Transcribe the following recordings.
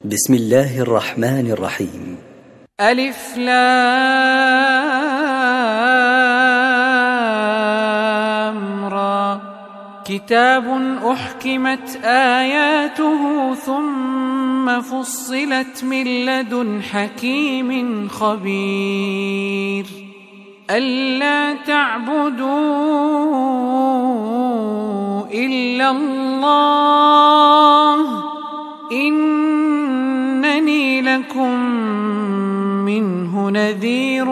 بسم الله الرحمن الرحيم. ألف لام را. كتاب أحكمت آياته ثم فصلت من لدن حكيم خبير. ألا تعبدوا إلا الله إنني لكم منه نذير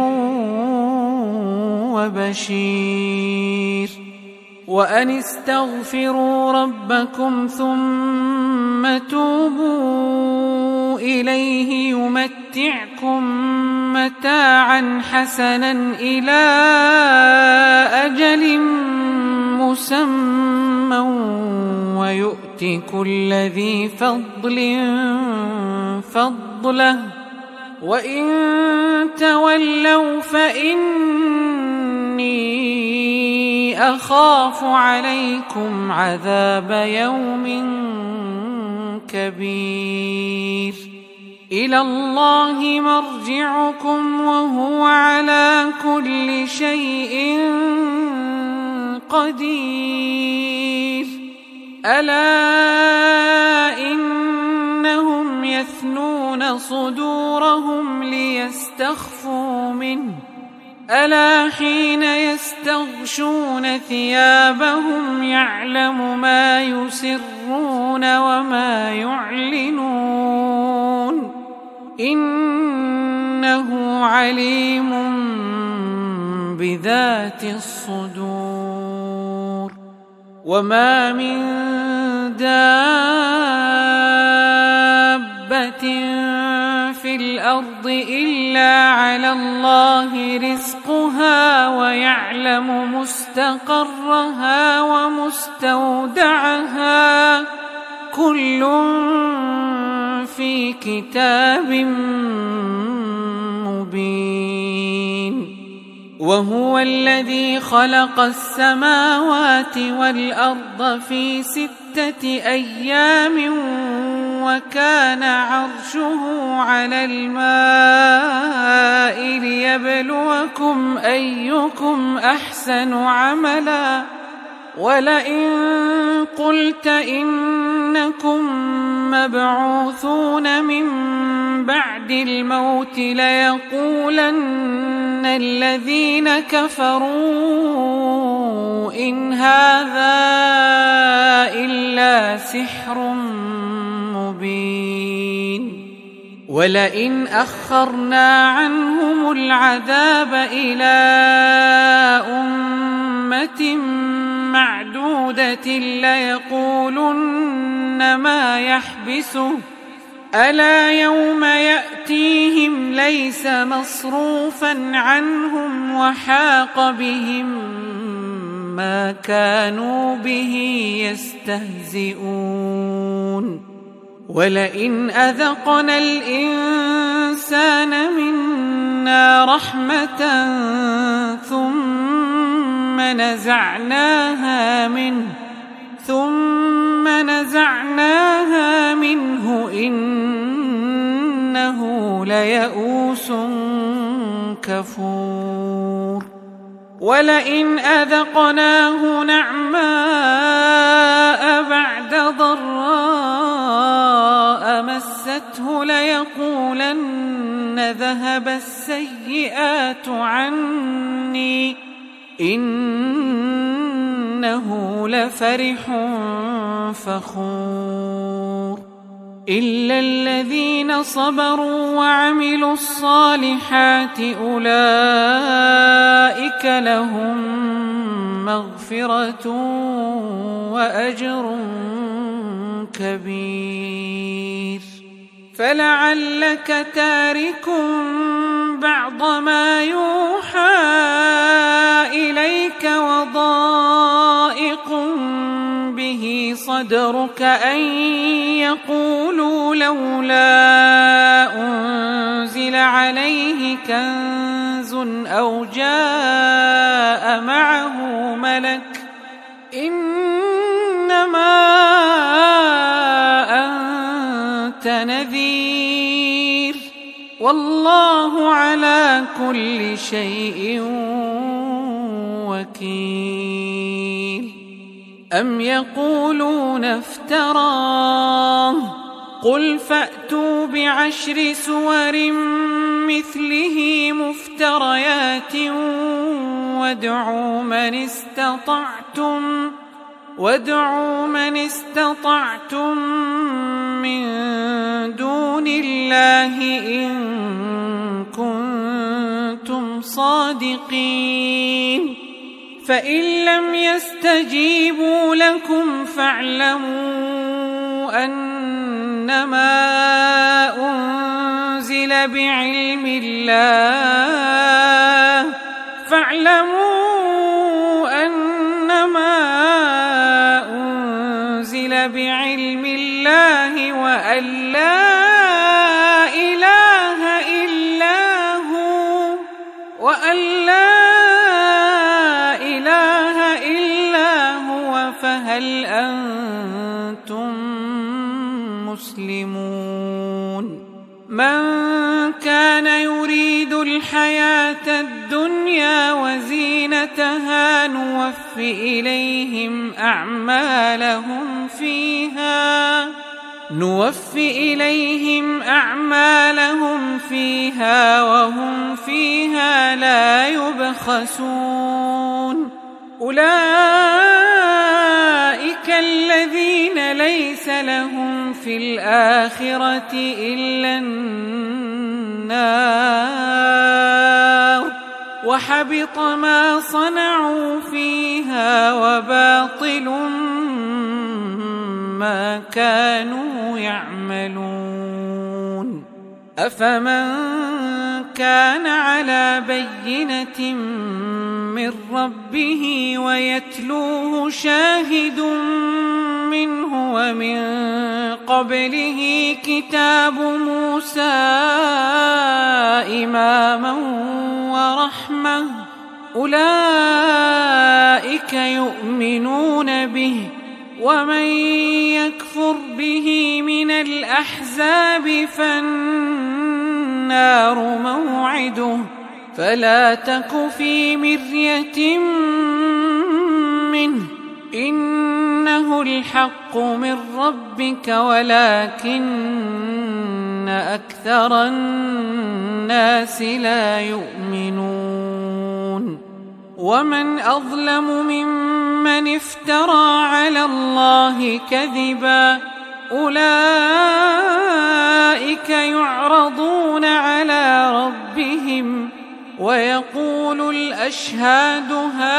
وبشير. وأن استغفروا ربكم ثم توبوا إليه يمتعكم متاعا حسنا إلى أجل مسمى ويؤت كل ذي فضل فضله وإن تولوا فإني أخاف عليكم عذاب يوم كبير. إلى الله مرجعكم وهو على كل شيء قدير. ألا إنهم يثنون صدورهم ليستخفوا منه ألا حين يستغشون ثيابهم يعلم ما يسرون وما يعلنون إنه عليم بذات الصدور. وما من دابة في الأرض إلا على الله رزقها ويعلم مستقرها ومستودعها كل في كتاب مبين. وهو الذي خلق السماوات والأرض في 6 أيام وكان عرشه على الماء ليبلوكم أيكم أحسن عملا. ولئن قلت إنكم مبعوثون من بعد الموت ليقولن الذين كفروا إن هذا إلا سحر مبين. ولئن أخرنا عنهم العذاب إلى أمة معدودة ليقولن ما يحبسه ألا يوم يأتيهم ليس مصروفا عنهم وحاق بهم ما كانوا به يستهزئون. ولئن أذقنا الإنسان منا رحمة ثم نزعناها منه إنه ليئوس كفور. ولئن أذقناه نعماء بعد ضراء مسته ليقولن ذهب السيئات عني إنه لفرح فخور. إلا الذين صبروا وعملوا الصالحات أولئك لهم مغفرة وأجر كبير. فلعلك تارك بعض ما يوحى إليك وضائق به صدرك أن يقولوا لولا أنزل عليه كنز أو جاء معه ملك إنما أنت نذير نذير والله على كل شيء وكيل أم يقولون افتراه قل فأتوا بعشر سور مثله مفتريات وادعوا من استطعتم من دون الله إن كنتم صادقين فإن لم يستجيبوا لكم فاعلموا أنما أنزل بعلم الله وأن لا إله إلا هو فهل أنتم مسلمون من كان يريد الحياة الدنيا وزينتها نوفي إليهم أعمالهم فيها وهم فيها لا يبخسون أولئك الذين ليس لهم في الآخرة إلا النار وحبط ما صنعوا فيها وباطل ما كانوا يعملون أفمن كان على بينة من ربه ويتلوه شاهد منه ومن قبله كتاب موسى إماما ورحمة أولئك يؤمنون به ومن يكفر به من الأحزاب فالنار موعده فلا تك في مرية منه إنه الحق من ربك ولكن أكثر الناس لا يؤمنون ومن أظلم ممن افترى على الله كذبا أولئك يعرضون على ربهم ويقول الأشهاد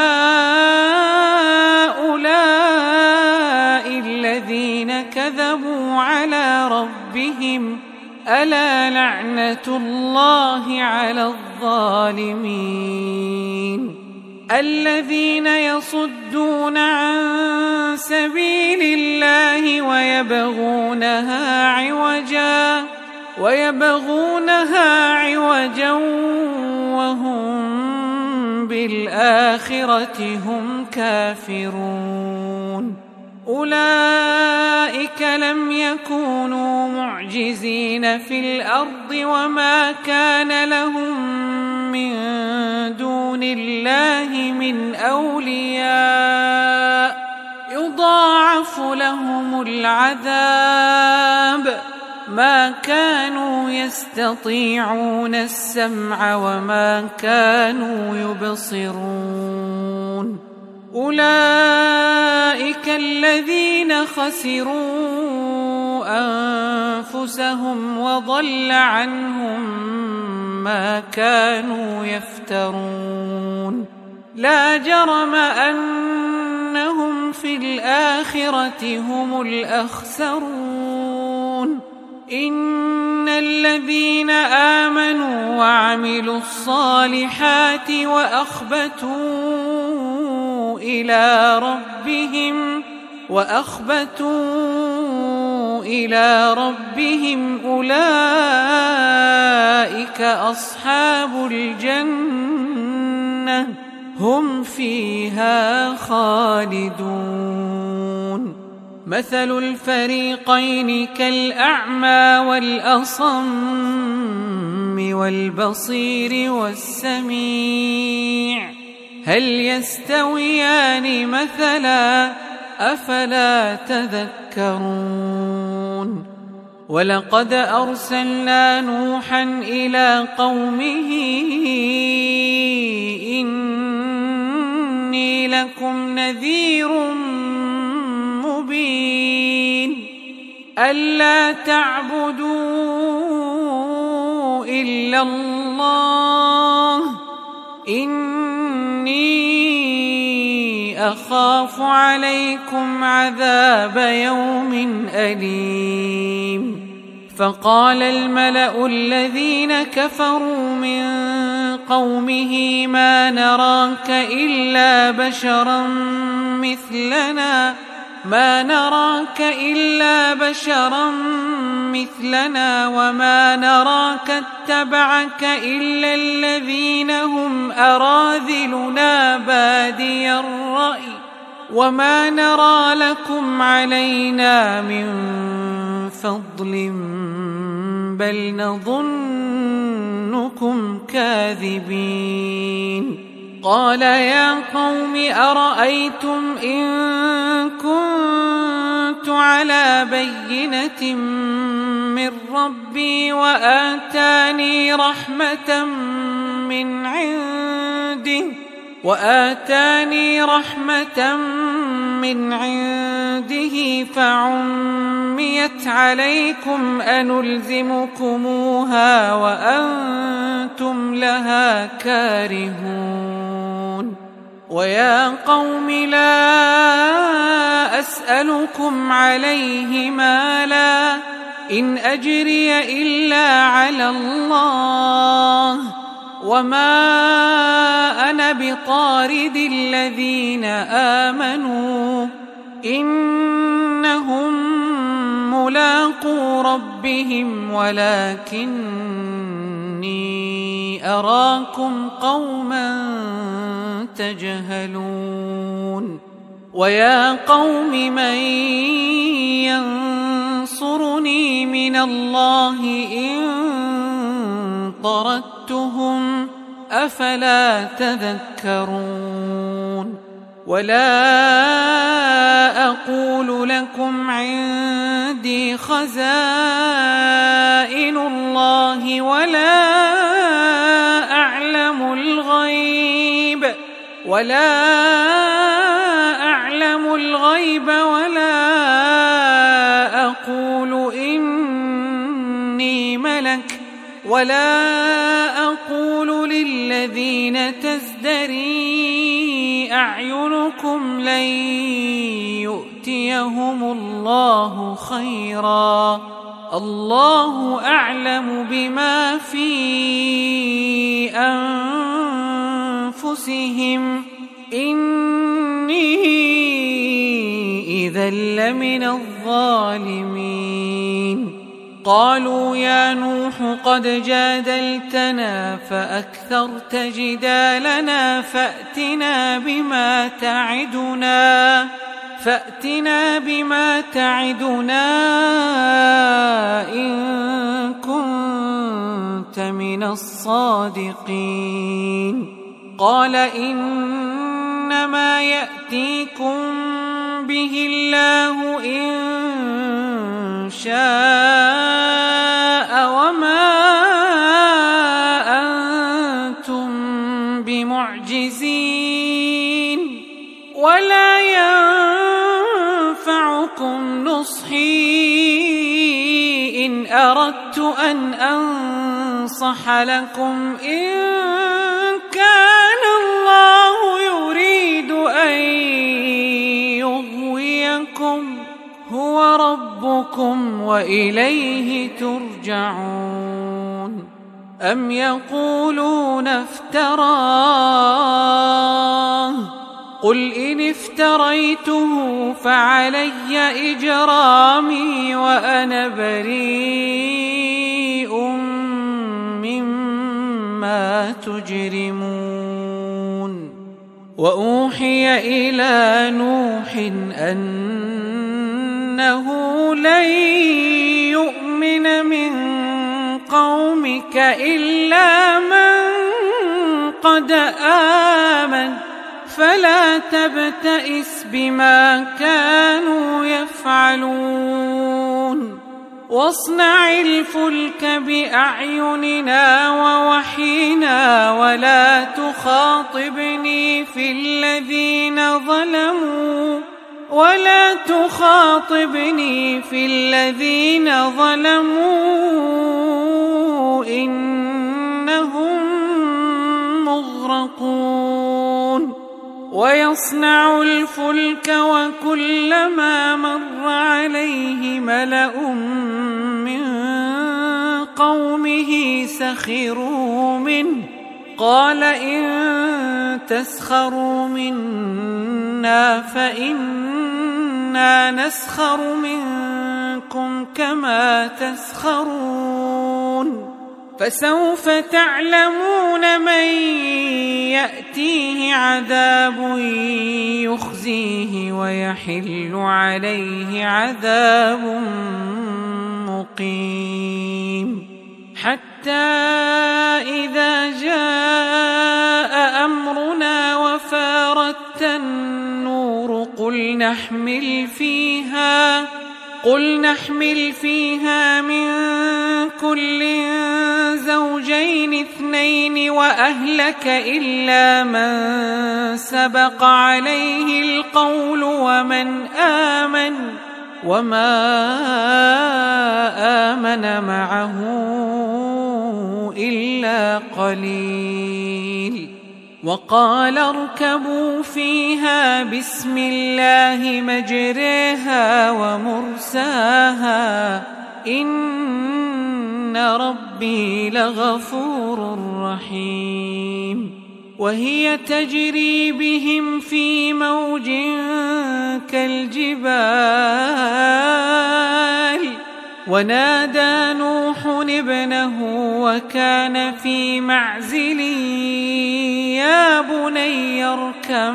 هؤلاء الذين كذبوا على ربهم ألا لعنة الله على الظالمين الذين يصدون عن سبيل الله ويبغونها عوجا وهم بالآخرة هم كافرون أولئك لم يكونوا معجزين في الأرض وما كان لهم من دون الله من أولياء يضاعف لهم العذاب ما كانوا يستطيعون السمع وما كانوا يبصرون أولئك الذين خسروا أنفسهم وضل عنهم ما كانوا يفترون لا جرم أنهم في الآخرة هم الأخسرون إن الذين آمنوا وعملوا الصالحات وأخبتوا إلى ربهم أولئك أصحاب الجنة هم فيها خالدون مثل الفريقين كالأعمى والأصم والبصير والسميع هل يستويان مثلا أفلا تذكرون ولقد أرسلنا نوحا إلى قومه إني لكم نذير مبين ألا تعبدوا إلا الله إني أخاف عليكم عذاب يوم أليم فقال الملأ الذين كفروا من قومه ما نراك إلا بشرا مثلنا وما نراك اتبعك إلا الذين هم أراذلنا بادي الرأي وما نرى لكم علينا من فضل بل نظنكم كاذبين قال يا قوم أرأيتم إن كنت على بينة من ربي وآتاني رحمة من عنده فعميت عليكم أنلزمكموها وأنتم لها كارهون ويا قوم لا أسألكم عليه مالا إن أجري إلا على الله وما أنا بطارد الذين آمنوا إنهم ملاقو ربهم ولكني أراكم قوما تجهلون ويا قوم من ينصرني من الله إن طردتهم أفلا تذكرون ولا أقول لكم عندي خزائن الله ولا أعلم الغيب ولا أقول إني ملك ولا أقول للذين تزدري أعينكم لن يؤتيهم الله خيرا الله أعلم بما في أنفسهم إني إذا لمن الظالمين قالوا يا نوح قد جادلتنا فأكثرت جدالنا فأتنا بما تعدنا إن كنت من الصادقين قال إنما يأتيكم به الله إن شاء وما أنتم بمعجزين ولا ينفعكم نصحي إن أردت أن أنصح لكم إن كان الله يريد أن يغويكم هو ربكم وإليه ترجعون أم يقولون افتراه قل إن افتريته فعلي إجرامي وأنا بريء مما تجرمون وأوحي إلى نوح أنه إنه لن يؤمن من قومك إلا من قد آمن فلا تبتئس بما كانوا يفعلون واصنع الفلك بأعيننا ووحينا ولا تخاطبني في الذين ظلموا إنهم مغرقون ويصنع الفلك وكلما مر عليه ملأ من قومه سخروا منه قال إن تسخروا منا فإنا نسخر منكم كما تسخرون فسوف تعلمون من يأتيه عذاب يخزيه ويحل عليه عذاب مقيم حتى إذا جاء أمرنا وفارت النور قل نحمل فيها من كل زوجين اثنين وأهلك إلا من سبق عليه القول ومن آمن وما آمن معه إلا قليل وقال اركبوا فيها بسم الله مجريها ومرساها إن ربي لغفور رحيم وهي تجري بهم في موج كالجبال ونادى نوح ابنه وكان في معزل يا بني اركب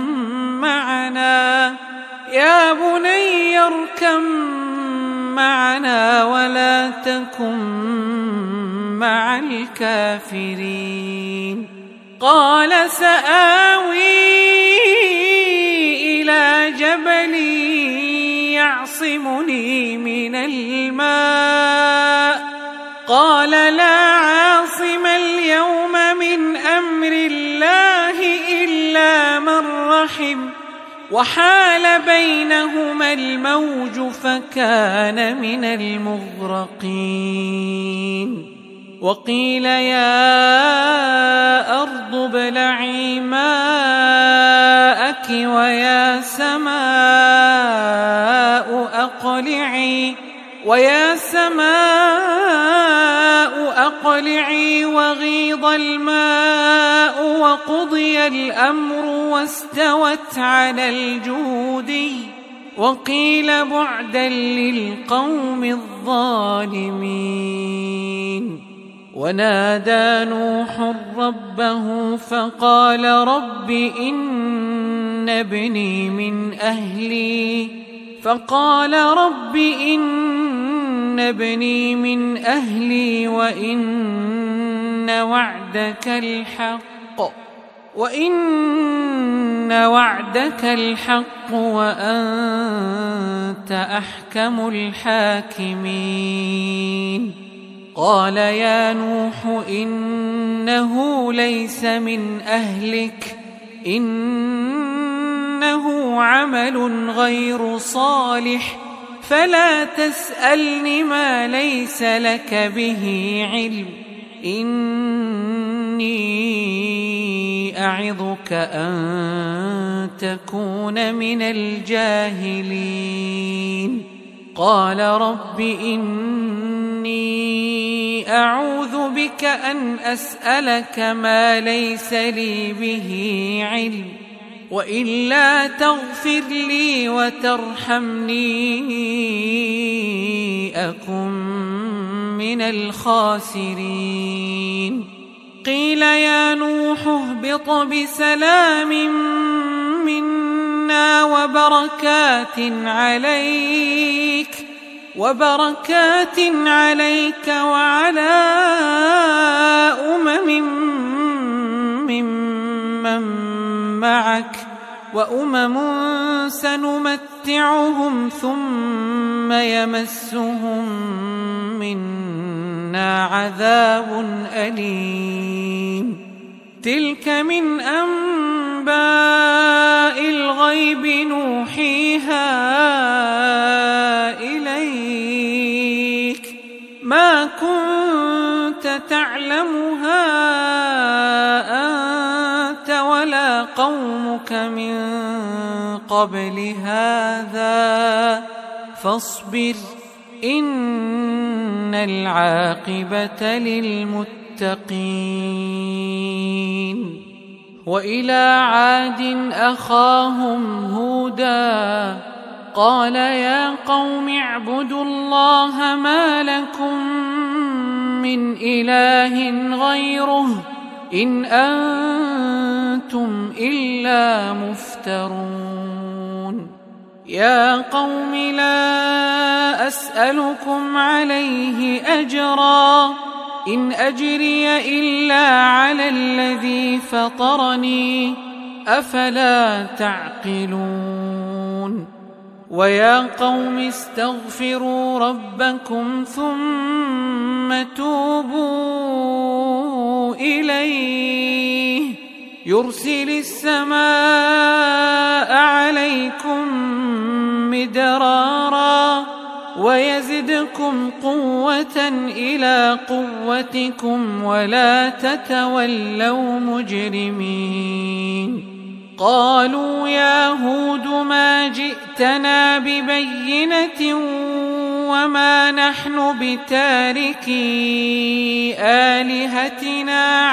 معنا ولا تكن مع الكافرين قال سآوي إلى جبل يعصمني من الماء قال لا عاصم اليوم من أمر الله إلا من رحم وحال بينهما الموج فكان من المغرقين وقيل يا أرض ابلعي ماءك ويا سماء أقلعي وغيض الماء وقضي الأمر واستوت على الجودي وقيل بعدا للقوم الظالمين ونادى نوح ربه فقال رب إن ابني من أهلي وإن وعدك الحق وأنت أحكم الحاكمين قال يا نوح إنه ليس من أهلك إنه عمل غير صالح فلا تسألني ما ليس لك به علم إني أعظك أن تكون من الجاهلين قال رب إني أعوذ بك أن أسألك ما ليس لي به علم وإلا تغفر لي وترحمني أكن من الخاسرين قيل يا نوح اهبط بسلام منا منا وبركات عليك وعلى ممن معك وأمم سنمتعهم ثم يمسهم منا عذاب أليم تلك من أنباء الغيب نوحيها إليك ما كنت تعلمها أنت ولا قومك من قبل هذا فاصبر إن العاقبة للمتقين وإلى عاد أخاهم هودا قال يا قوم اعبدوا الله ما لكم من إله غيره إن أنتم إلا مفترون يا قوم لا أسألكم عليه أجرا إن أجري إلا على الذي فطرني أفلا تعقلون ويا قوم استغفروا ربكم ثم توبوا إليه يرسل السماء عليكم مدرارا ويزدكم قوة إلى قوتكم ولا تتولوا مجرمين قالوا يا هود ما جئتنا ببينة وما نحن بتاركي آلهتنا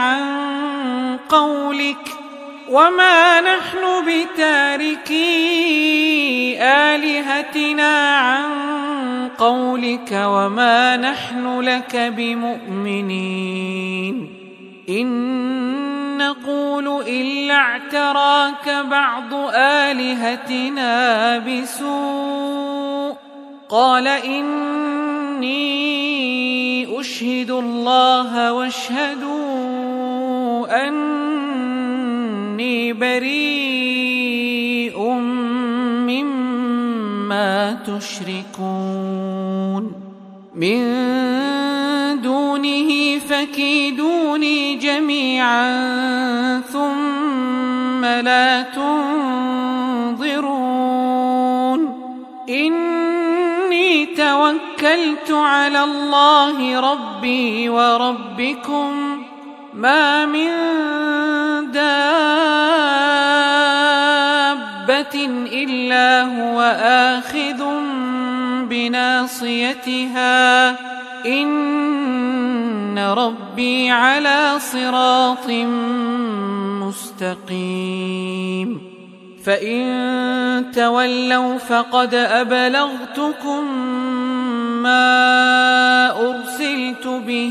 عن قولك وما نحن لك بمؤمنين إن نقول إلا اعتراك بعض آلهتنا بسوء قال إني أشهد الله واشهدوا أني بريء مما تشركون من دونه فكيدوني جميعا ثم لا تنظرون إني توكلت على الله ربي وربكم ما من دابة إلا هو آخذ بناصيتها إن ربي على صراط مستقيم فإن تولوا فقد أبلغتكم ما أرسلت به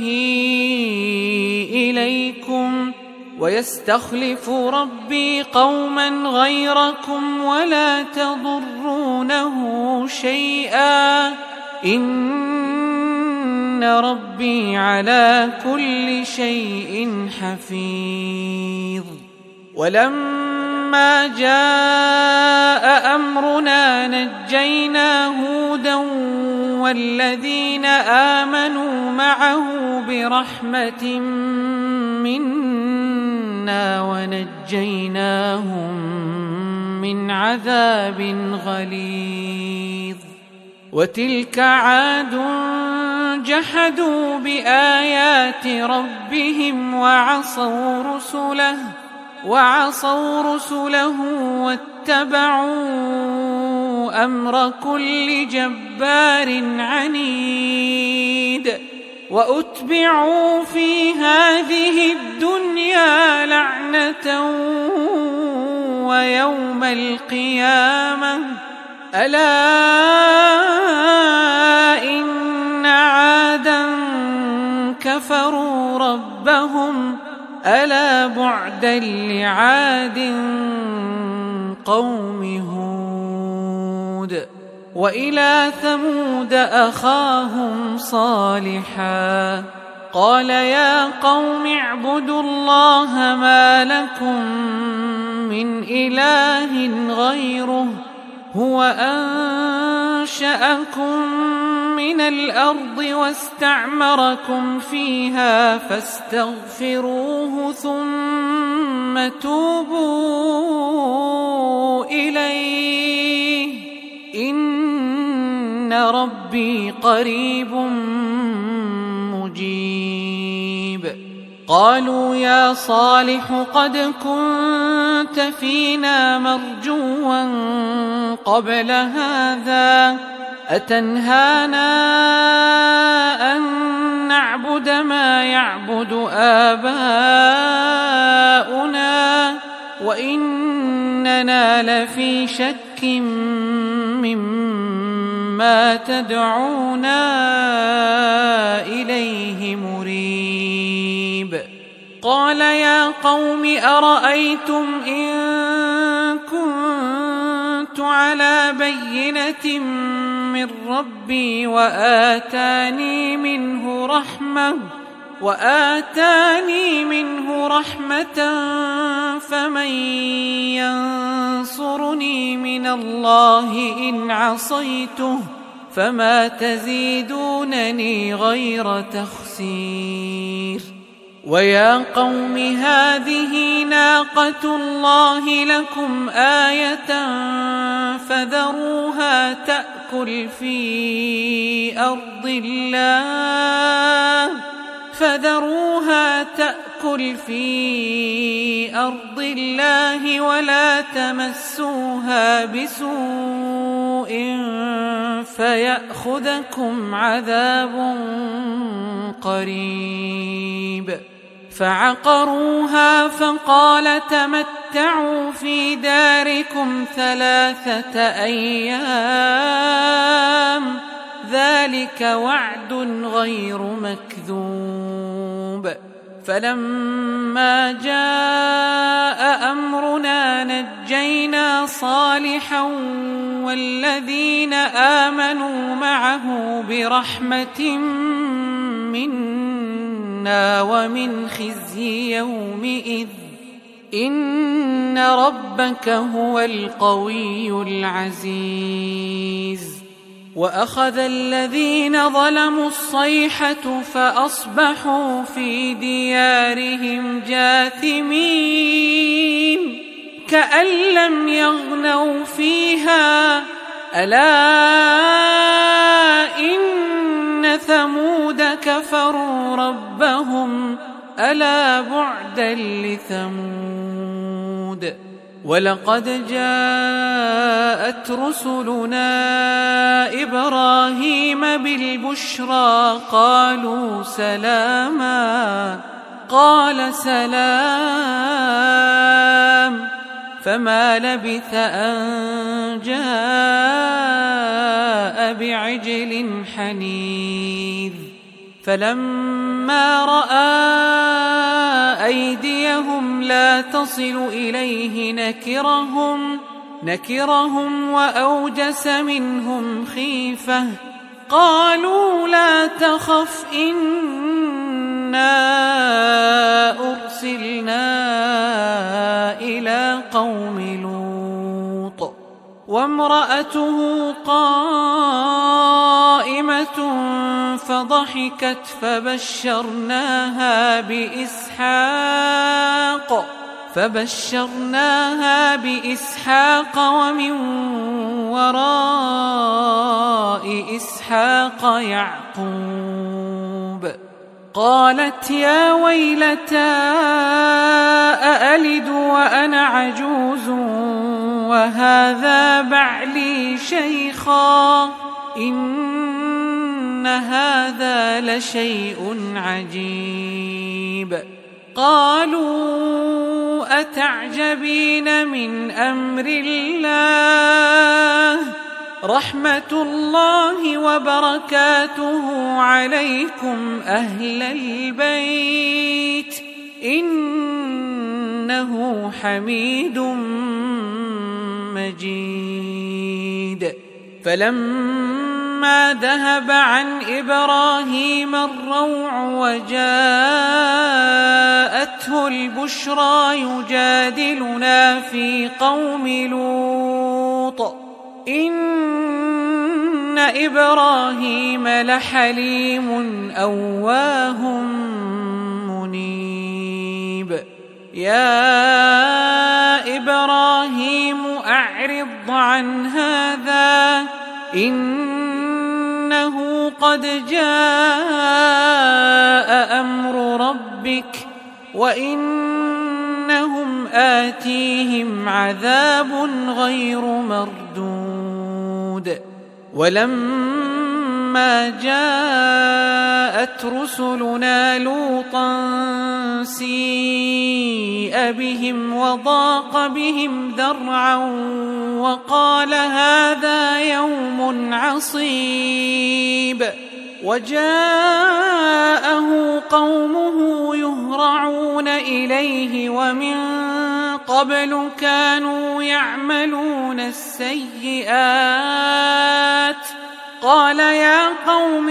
إليكم ويستخلف ربي قوما غيركم ولا تضرونه شيئا إن ربي على كل شيء حفيظ ولما جاء أمرنا نجينا هودا والذين آمنوا معه برحمة منا ونجيناهم من عذاب غليظ وتلك عاد جحدوا بآيات ربهم وعصوا رسله واتبعوا أمر كل جبار عنيد وأتبعوا في هذه الدنيا لعنة ويوم القيامة ألا إن عادا كفروا ربهم ألا بعدا لعاد قوم هود. وإلى ثمود أخاهم صالحا قال يا قوم اعبدوا الله ما لكم من إله غيره هو أنشأكم من الأرض واستعمركم فيها فاستغفروه ثم توبوا إليه إن ربي قريب مجيب. قالوا يا صالح قد كنت فينا مرجوا قبل هذا أتنهانا أن نعبد ما يعبد آباؤنا وإننا لفي شك مما تدعونا إليه مريب. قال يا قوم أرأيتم إن كنت على بينة من ربي وآتاني منه رحمة فمن ينصرني من الله إن عصيته فما تزيدونني غير تخسير. ويا قوم هذه ناقة الله لكم آية فذروها تأكل في أرض الله ولا تمسوها بسوء فيأخذكم عذاب قريب. فعقروها فقال تمتعوا في داركم 3 أيام ذلك وعد غير مكذوب. فلما جاء أمرنا نجينا صالحا والذين آمنوا معه برحمة منا ومن خزي يومئذ إن ربك هو القوي العزيز. وأخذ الذين ظلموا الصيحة فأصبحوا في ديارهم جاثمين كأن لم يغنوا فيها ألا إن ثمود كفروا ربهم ألا بعدا لثمود. ولقد جاءت رسلنا إبراهيم بالبشرى قالوا سلاما قال سلام فما لبث أن جاء بعجل حنيذ. فلما رأى أيديهم لا تصل إليه نكرهم وأوجس منهم خيفة قالوا لا تخف إنا أرسلنا إلى قوم لوط وامرأته قائمة فضحكت فبشرناها بإسحاق ومن وراء إسحاق يعقوب. قالت يا ويلتى أألد وأنا عجوز وهذا بعلي شيخا إن هذا لشيء عجيب. قالوا أتعجبين من أمر الله رحمة الله وبركاته عليكم أهل البيت إنه حميد مجيد. فلما ذهب عن إبراهيم الروع وجاءته البشرى يجادلنا في قوم لوط إن إبراهيم لحليم أواه منيب. يا إبراهيم أعرض عن هذا إنه قد جاء أمر ربك وإنهم آتيهم عذاب غير مردود. ولما جاءت رسلنا لوطا سيء بهم وضاق بهم ذرعا وقال هذا يوم عصيب. وجاءه قومه يهرعون إليه ومن قبل كانوا يعملون السيئات. قال يا قوم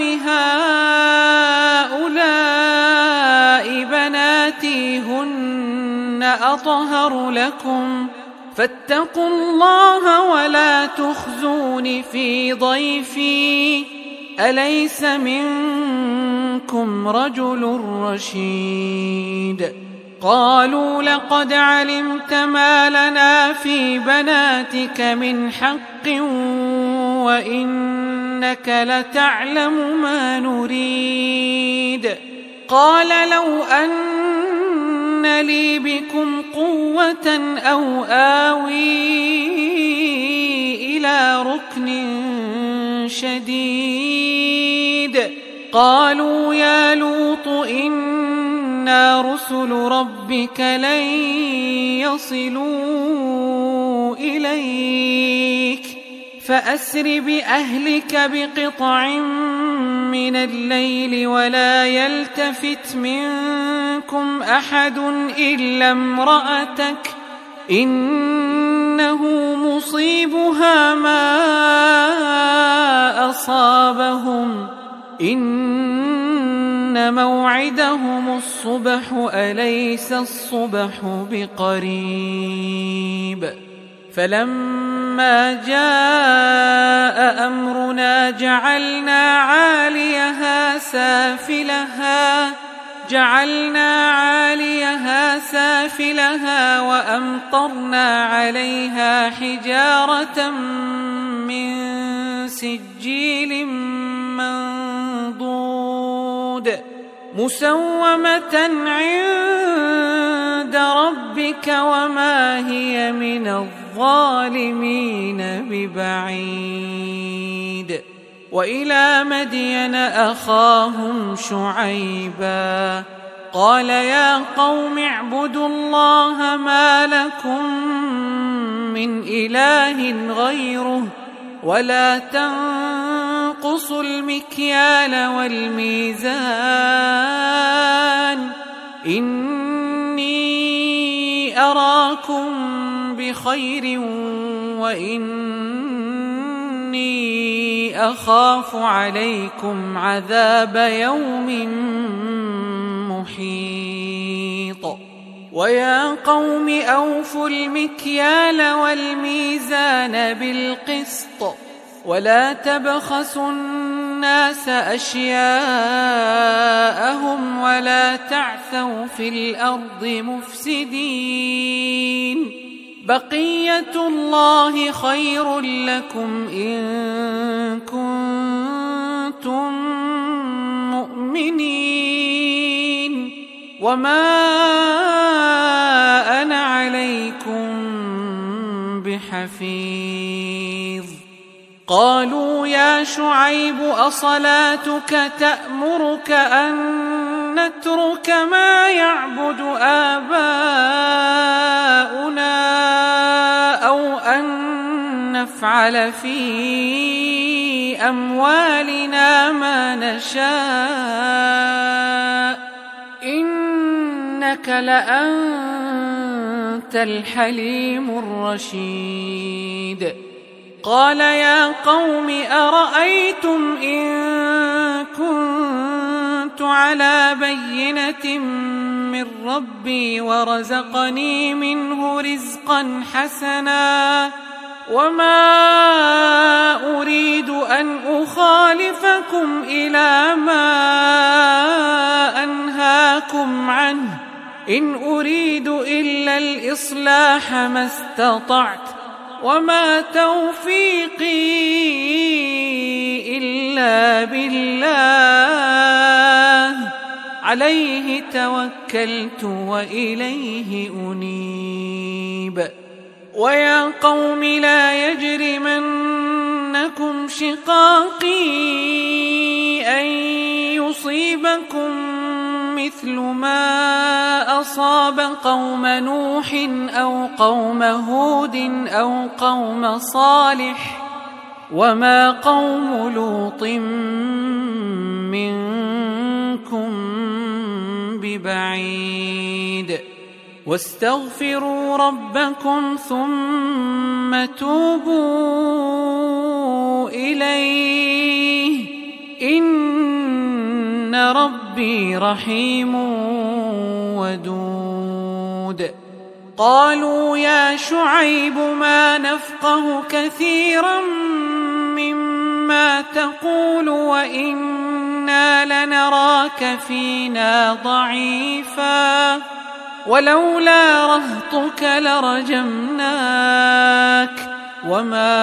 هؤلاء بناتي هن أطهر لكم فاتقوا الله ولا تخزون في ضيفي أليس منكم رجل رشيد. قالوا لقد علمت ما لنا في بناتك من حق وإنك لتعلم ما نريد. قال لو أن لي بكم قوة أو آوي إلى ركن شديد. قالوا يا لوط إنا رسل ربك لن يصلوا إليك فأسر بأهلك بقطع من الليل ولا يلتفت منكم أحد إلا امرأتك إنه مصيبها ما أصابهم إن موعدهم الصبح أليس الصبح بقريب. فلما جاء أمرنا جعلنا عاليها سافلها وأمطرنا عليها حجارة من سجيل منضود مسومة عند ربك وما هي من الظالمين ببعيد. وإلى مدين أخاهم شعيبا قال يا قوم اعبدوا الله ما لكم من إله غيره ولا تنقصوا المكيال والميزان إني أراكم بخير وإني أخاف عليكم عذاب يوم محيط. ويا قوم أوفوا المكيال والميزان بالقسط ولا تبخسوا الناس أشياءهم ولا تعثوا في الأرض مفسدين بقية الله خير لكم إن كنتم مؤمنين وما أنا عليكم بحفيظ. قالوا يا شعيب أصلاتك تأمرك أن نترك ما يعبد آباؤنا أو أن نفعل في أموالنا ما نشاء إنك لأنت وأنت الحليم الرشيد قال يا قوم أرأيتم إن كنت على بينة من ربي ورزقني منه رزقا حسنا وما أريد أن أخالفكم إلى ما أنهاكم عنه إن أريد إلا الإصلاح ما استطعت وما توفيقي إلا بالله عليه توكلت وإليه أنيب ويا قوم لا يجرمنكم شقاقي أن يصيبكم مثل ما أصاب قوم نوح أو قوم هود أو قوم صالح وما قوم لوط منكم ببعيد واستغفروا ربكم ثم توبوا إليه إن ربي رحيم ودود قالوا يا شعيب ما نفقه كثيرا مما تقول وإنا لنراك فينا ضعيفا ولولا رهطك لرجمناك وما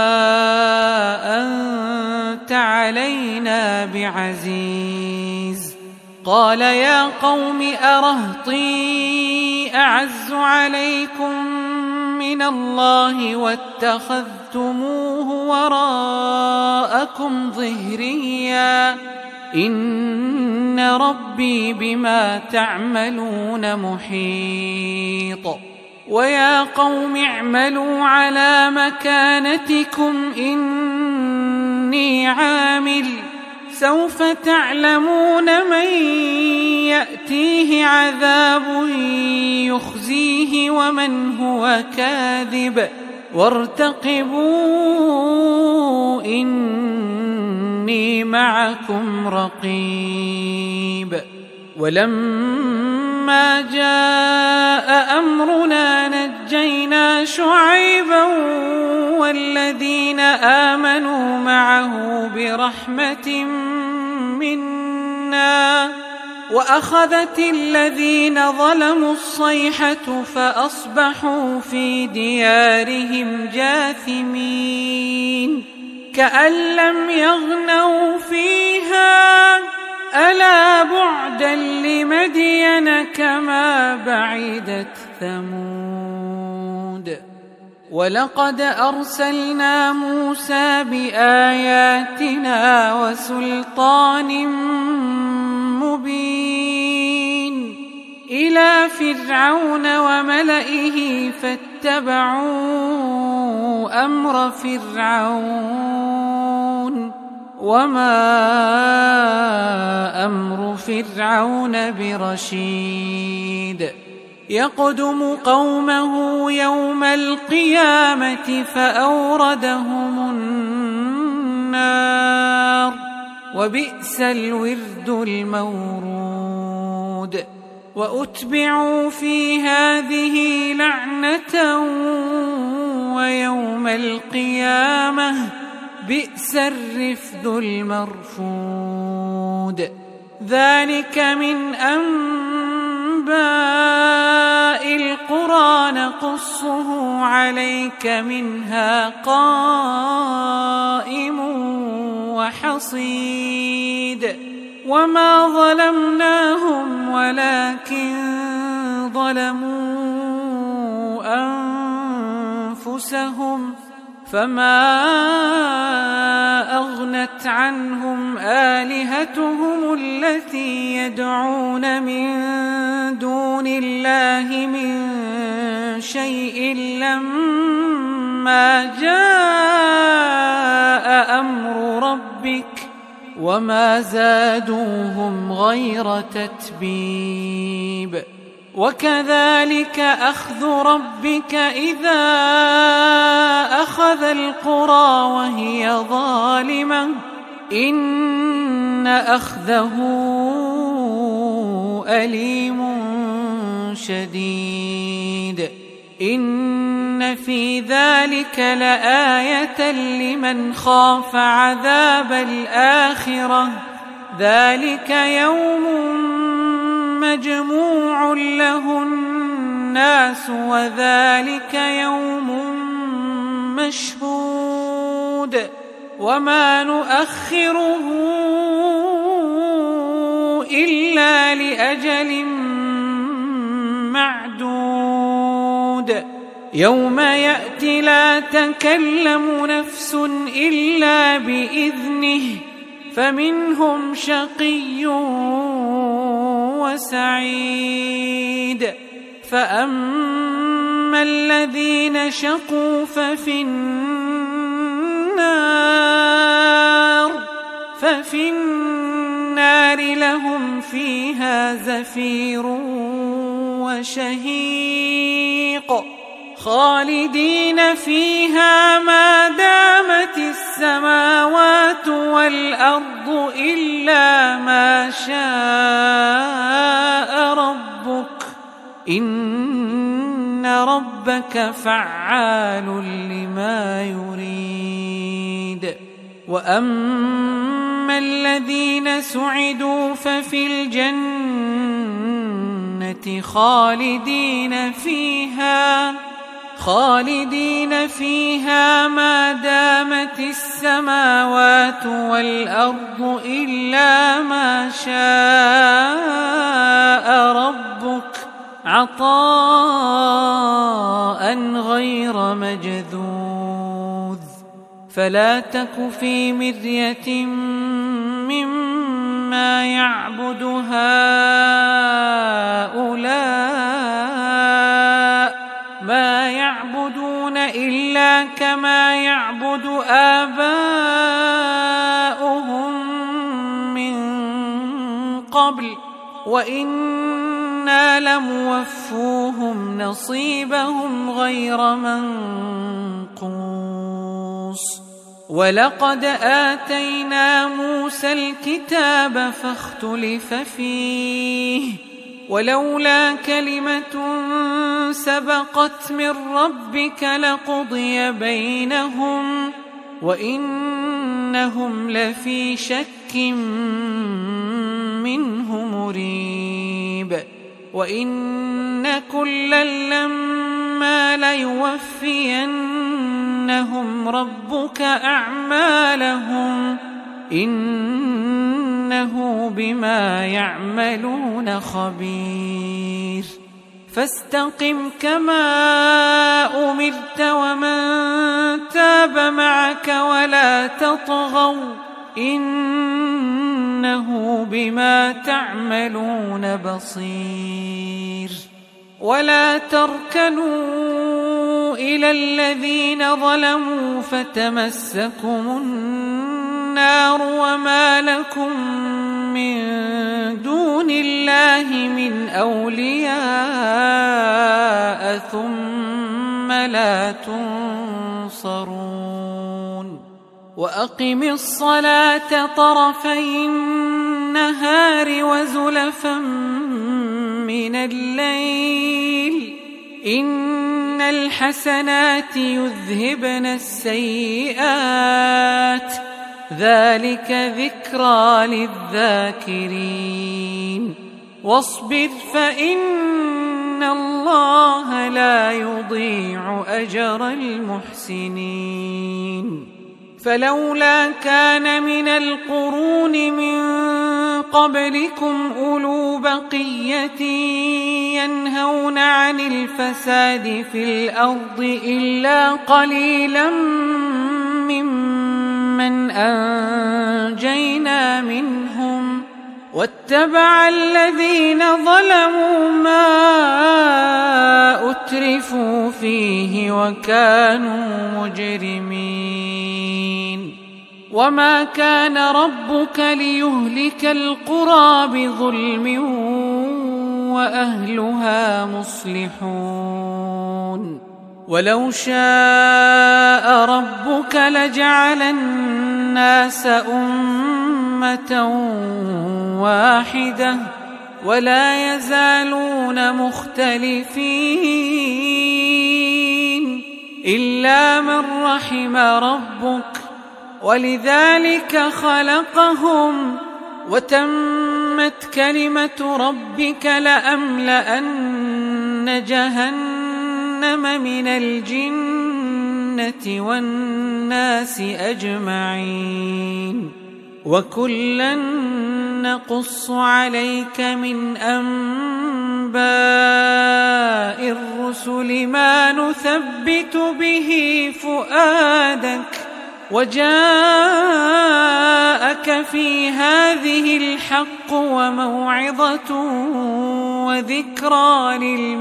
أنت علينا بعزيز قال يا قوم أرهطي أعز عليكم من الله واتخذتموه وراءكم ظهريا إن ربي بما تعملون محيط ويا قوم اعملوا على مكانتكم إني عامل سوف تعلمون من يأتيه عذاب يخزيه ومن هو كاذب وارتقبوا إني معكم رقيب ولما جاء أمرنا نجينا شعيبا والذين آمنوا معه برحمة منا وأخذت الذين ظلموا الصيحة فأصبحوا في ديارهم جاثمين كأن لم يغنوا فيها ألا بعدا لمدين كما بعدت ثمود ولقد أرسلنا موسى بآياتنا وسلطان مبين إلى فرعون وملئه فاتبعوا أمر فرعون وما أمر فرعون برشيد يقدم قومه يوم القيامة فأوردهم النار وبئس الورد المورود وأتبعوا في هذه لعنة ويوم القيامة بئس الرفد المرفود ذلك من أنباء القرى نقصه عليك منها قائم وحصيد وما ظلمناهم ولكن ظلموا أنفسهم فما أغنت عنهم آلهتهم التي يدعون من دون الله من شيء لما جاء أمر ربك وما زادوهم غير تتبيب وكذلك أخذ ربك إذا أخذ القرى وهي ظالمة إن أخذه أليم شديد إن في ذلك لآية لمن خاف عذاب الآخرة ذلك يوم مجموع له الناس وذلك يوم مشهود وما نؤخره إلا لأجل معدود يوم يأتي لا تكلم نفس إلا بإذنه فمنهم شقي وسعيد فأما الذين شقوا ففي النار لهم فيها زفير وشهيق خالدين فيها ما دامت السماوات والأرض إلا ما شاء ربك إن ربك فعال لما يريد وأما الذين سعدوا ففي الجنة خالدين فيها ما دامت السماوات والأرض إلا ما شاء ربك عطاء غير مجذوذ فلا تك في مرية مما يعبد هؤلاء ما يعبدون إلا كما يعبد آباؤهم من قبل وإنا لموفوهم نصيبهم غير منقوص ولقد آتينا موسى الكتاب فاختلف فيه ولولا كلمة سبقت من ربك لقضي بينهم وإنهم لفي شك منه مريب وإن كلا لما ليوفينهم ربك أعمالهم إنه بما يعملون خبير فاستقم كما أمرت ومن تاب معك ولا تطغوا إنه بما تعملون بصير ولا تركنوا إلى الذين ظلموا فتمسكم النار وما لكم من دون الله من أولياء ثم لا تنصرون وأقم الصلاة طرفي النهار وزلفا من الليل إن الحسنات يذهبن السيئات ذلك ذكرى للذاكرين واصبر فإن الله لا يضيع أجر المحسنين فلولا كان من القرون من قبلكم أولو بقية ينهون عن الفساد في الأرض إلا قليلا ممن أنجينا منهم واتبع الذين ظلموا ما أترفوا فيه وكانوا مجرمين وما كان ربك ليهلك القرى بظلم وأهلها مصلحون ولو شاء ربك لجعل الناس أمة واحدة ولا يزالون مختلفين إلا من رحم ربك ولذلك خلقهم وتمت كلمة ربك لأملأن جهنم من الجنة والناس أجمعين وكلا نقص عليك من أنباء الرسل ما نثبت به فؤادك وجاءك في هذه الحق وموعظة وذكرى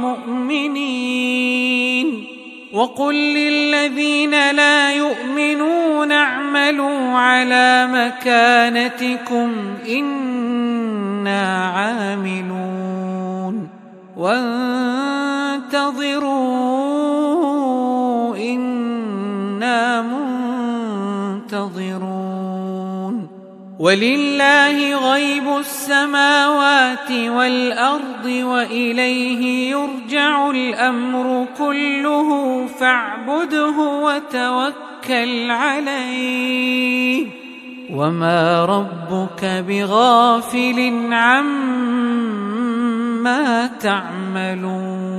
للمؤمنين وقل للذين لا يؤمنون اعملوا على مكانتكم إنا عاملون وانتظروا إنا منتظرون ولله غيب السماوات والأرض وإليه يرجع الأمر كله فاعبده وتوكل عليه وما ربك بغافل عما تعملون